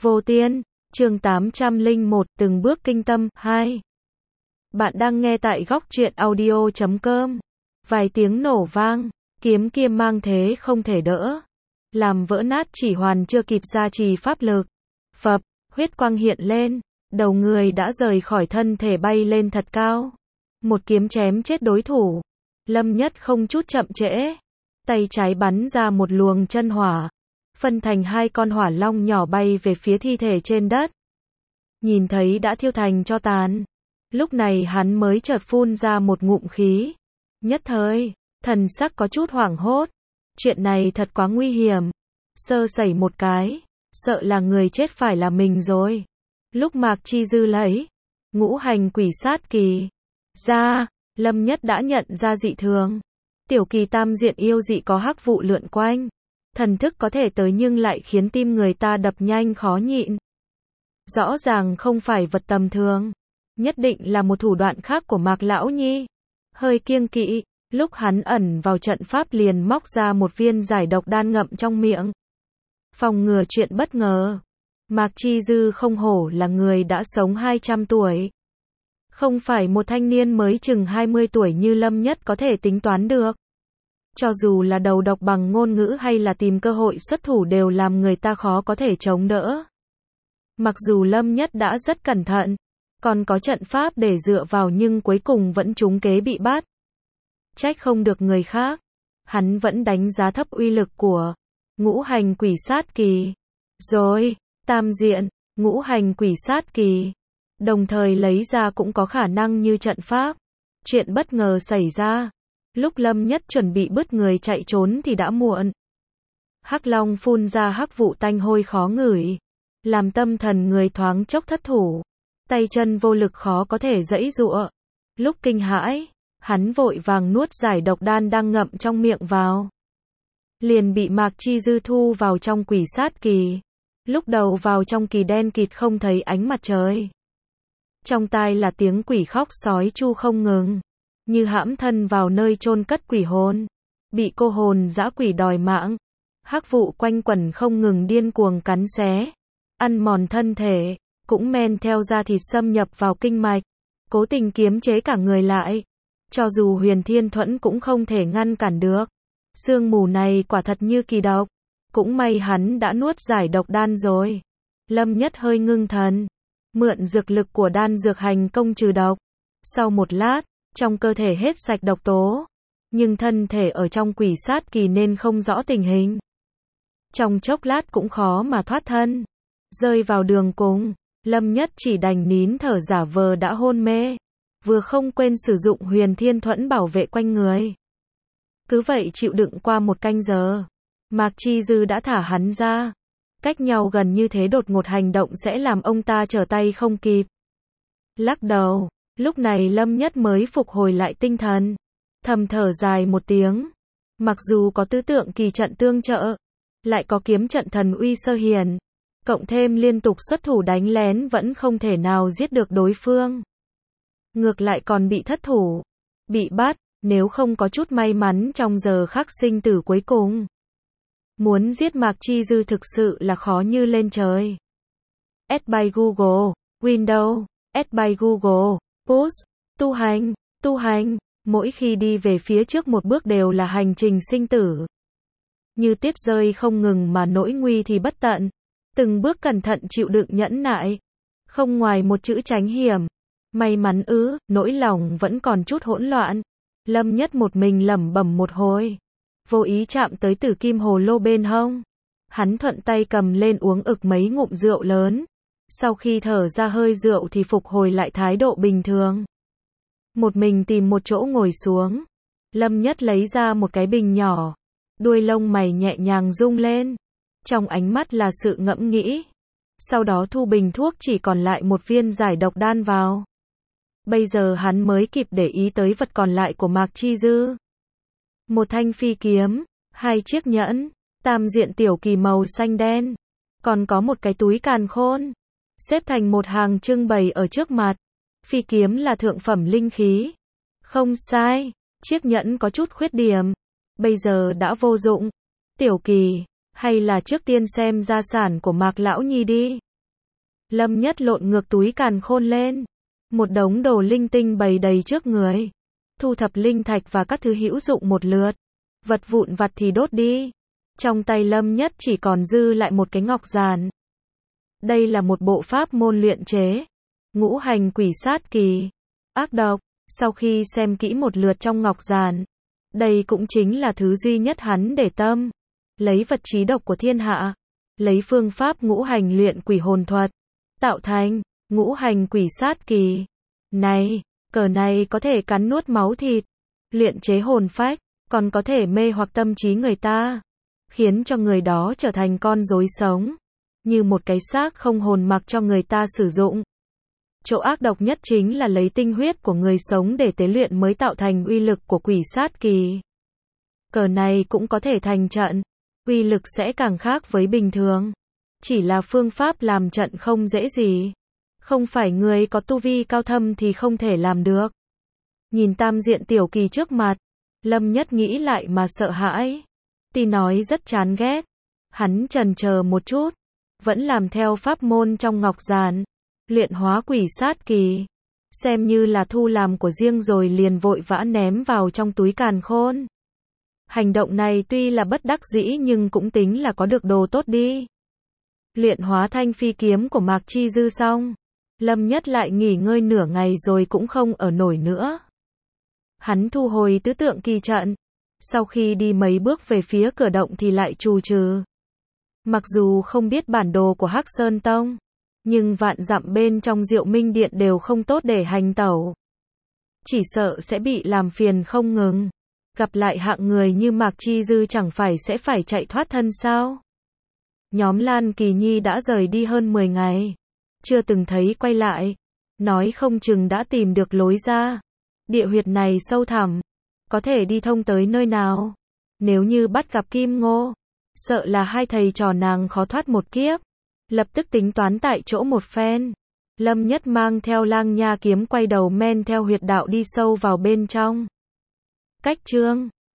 Vô Tiên, chương 801, từng bước kinh tâm, 2. Bạn đang nghe tại góc truyện audio.com. Vài tiếng nổ vang, kiếm kia mang thế không thể đỡ. Làm vỡ nát chỉ hoàn chưa kịp gia trì pháp lực. Phập, huyết quang hiện lên, đầu người đã rời khỏi thân thể bay lên thật cao. Một kiếm chém chết đối thủ. Lâm Nhất không chút chậm trễ. Tay trái bắn ra một luồng chân hỏa. Phân thành hai con hỏa long nhỏ bay về phía thi thể trên đất. Nhìn thấy đã thiêu thành tro tàn. Lúc này hắn mới chợt phun ra một ngụm khí. Nhất thời, thần sắc có chút hoảng hốt. Chuyện này thật quá nguy hiểm. Sơ sẩy một cái, sợ là người chết phải là mình rồi. Lúc Mạc Chi Dư lấy ngũ hành quỷ sát kỳ ra, Lâm Nhất đã nhận ra dị thường. Tiểu kỳ tam diện yêu dị có hắc vụ lượn quanh. Thần thức có thể tới nhưng lại khiến tim người ta đập nhanh khó nhịn. Rõ ràng không phải vật tầm thường. Nhất định là một thủ đoạn khác của Mạc Lão Nhi. Hơi kiêng kỵ, lúc hắn ẩn vào trận pháp liền móc ra một viên giải độc đan ngậm trong miệng. Phòng ngừa chuyện bất ngờ. Mạc Chi Dư không hổ là người đã sống 200 tuổi. Không phải một thanh niên mới chừng 20 tuổi như Lâm Nhất có thể tính toán được. Cho dù là đầu độc bằng ngôn ngữ hay là tìm cơ hội xuất thủ đều làm người ta khó có thể chống đỡ. Mặc dù Lâm Nhất đã rất cẩn thận, còn có trận pháp để dựa vào nhưng cuối cùng vẫn trúng kế bị bắt. Trách không được người khác. Hắn vẫn đánh giá thấp uy lực của ngũ hành quỷ sát kỳ. Rồi, tam diện, ngũ hành quỷ sát kỳ. Đồng thời lấy ra cũng có khả năng như trận pháp. Chuyện bất ngờ xảy ra. Lúc Lâm Nhất chuẩn bị bứt người chạy trốn thì đã muộn. Hắc Long phun ra hắc vụ tanh hôi khó ngửi. Làm tâm thần người thoáng chốc thất thủ. Tay chân vô lực khó có thể giãy giụa. Lúc kinh hãi, hắn vội vàng nuốt giải độc đan đang ngậm trong miệng vào. Liền bị Mạc Chi Dư thu vào trong quỷ sát kỳ. Lúc đầu vào trong kỳ đen kịt không thấy ánh mặt trời. Trong tai là tiếng quỷ khóc sói chu không ngừng. Như hãm thân vào nơi chôn cất quỷ hồn. Bị cô hồn dã quỷ đòi mạng. Hắc vụ quanh quẩn không ngừng điên cuồng cắn xé. Ăn mòn thân thể. Cũng men theo da thịt xâm nhập vào kinh mạch. Cố tình kiềm chế cả người lại. Cho dù Huyền Thiên Thuẫn cũng không thể ngăn cản được. Sương mù này quả thật như kỳ độc. Cũng may hắn đã nuốt giải độc đan rồi. Lâm Nhất hơi ngưng thần. Mượn dược lực của đan dược hành công trừ độc. Sau một lát, trong cơ thể hết sạch độc tố. Nhưng thân thể ở trong quỷ sát kỳ nên không rõ tình hình. Trong chốc lát cũng khó mà thoát thân. Rơi vào đường cùng, Lâm Nhất chỉ đành nín thở giả vờ đã hôn mê. Vừa không quên sử dụng Huyền Thiên Thuẫn bảo vệ quanh người. Cứ vậy chịu đựng qua một canh giờ. Mạc Chi Dư đã thả hắn ra. Cách nhau gần như thế đột ngột hành động sẽ làm ông ta trở tay không kịp. Lắc đầu, lúc này Lâm Nhất mới phục hồi lại tinh thần. Thầm thở dài một tiếng. Mặc dù có tứ tượng kỳ trận tương trợ, lại có kiếm trận thần uy sơ hiển, cộng thêm liên tục xuất thủ đánh lén vẫn không thể nào giết được đối phương. Ngược lại còn bị thất thủ, bị bắt, nếu không có chút may mắn trong giờ khắc sinh tử cuối cùng. Muốn giết Mạc Chi Dư thực sự là khó như lên trời. Add by Google, Windows, Add by Google, Push, tu hành, mỗi khi đi về phía trước một bước đều là hành trình sinh tử. Như tiết rơi không ngừng mà nỗi nguy thì bất tận. Từng bước cẩn thận chịu đựng nhẫn nại. Không ngoài một chữ tránh hiểm. May mắn nỗi lòng vẫn còn chút hỗn loạn. Lâm Nhất một mình lẩm bẩm một hồi. Vô ý chạm tới tử kim hồ lô bên hông. Hắn thuận tay cầm lên uống ực mấy ngụm rượu lớn. Sau khi thở ra hơi rượu thì phục hồi lại thái độ bình thường. Một mình tìm một chỗ ngồi xuống. Lâm Nhất lấy ra một cái bình nhỏ. Đuôi lông mày nhẹ nhàng rung lên. Trong ánh mắt là sự ngẫm nghĩ. Sau đó thu bình thuốc chỉ còn lại một viên giải độc đan vào. Bây giờ hắn mới kịp để ý tới vật còn lại của Mạc Chi Dư. Một thanh phi kiếm, hai chiếc nhẫn, tam diện tiểu kỳ màu xanh đen. Còn có một cái túi càn khôn. Xếp thành một hàng trưng bày ở trước mặt. Phi kiếm là thượng phẩm linh khí. Không sai, chiếc nhẫn có chút khuyết điểm. Bây giờ đã vô dụng. Tiểu kỳ, hay là trước tiên xem gia sản của Mạc Lão Nhi đi. Lâm Nhất lộn ngược túi càn khôn lên. Một đống đồ linh tinh bày đầy trước người. Thu thập linh thạch và các thứ hữu dụng một lượt. Vật vụn vặt thì đốt đi. Trong tay Lâm Nhất chỉ còn dư lại một cái ngọc giản. Đây là một bộ pháp môn luyện chế. Ngũ hành quỷ sát kỳ. Ác độc. Sau khi xem kỹ một lượt trong ngọc giản, đây cũng chính là thứ duy nhất hắn để tâm. Lấy vật chí độc của thiên hạ, lấy phương pháp ngũ hành luyện quỷ hồn thuật, tạo thành ngũ hành quỷ sát kỳ. Này, cờ này có thể cắn nuốt máu thịt, luyện chế hồn phách, còn có thể mê hoặc tâm trí người ta, khiến cho người đó trở thành con rối sống, như một cái xác không hồn mặc cho người ta sử dụng. Chỗ ác độc nhất chính là lấy tinh huyết của người sống để tế luyện mới tạo thành uy lực của quỷ sát kỳ. Cờ này cũng có thể thành trận, uy lực sẽ càng khác với bình thường. Chỉ là phương pháp làm trận không dễ gì. Không phải người có tu vi cao thâm thì không thể làm được. Nhìn tam diện tiểu kỳ trước mặt, Lâm Nhất nghĩ lại mà sợ hãi. Tuy nói rất chán ghét, hắn chần chờ một chút, vẫn làm theo pháp môn trong ngọc giản, luyện hóa quỷ sát kỳ, xem như là thu làm của riêng rồi liền vội vã ném vào trong túi càn khôn. Hành động này tuy là bất đắc dĩ nhưng cũng tính là có được đồ tốt đi. Luyện hóa thanh phi kiếm của Mạc Chi Dư xong, Lâm Nhất lại nghỉ ngơi nửa ngày rồi cũng không ở nổi nữa. Hắn thu hồi tứ tượng kỳ trận, sau khi đi mấy bước về phía cửa động thì lại trù trừ. Mặc dù không biết bản đồ của Hắc Sơn Tông, nhưng vạn dặm bên trong Diệu Minh Điện đều không tốt để hành tẩu. Chỉ sợ sẽ bị làm phiền không ngừng. Gặp lại hạng người như Mạc Chi Dư chẳng phải sẽ phải chạy thoát thân sao? Nhóm Lan Kỳ Nhi đã rời đi hơn 10 ngày. Chưa từng thấy quay lại. Nói không chừng đã tìm được lối ra. Địa huyệt này sâu thẳm. Có thể đi thông tới nơi nào? Nếu như bắt gặp Kim Ngô, sợ là hai thầy trò nàng khó thoát một kiếp. Lập tức tính toán tại chỗ một phen. Lâm Nhất mang theo Lang Nha kiếm quay đầu men theo huyệt đạo đi sâu vào bên trong. Cách chương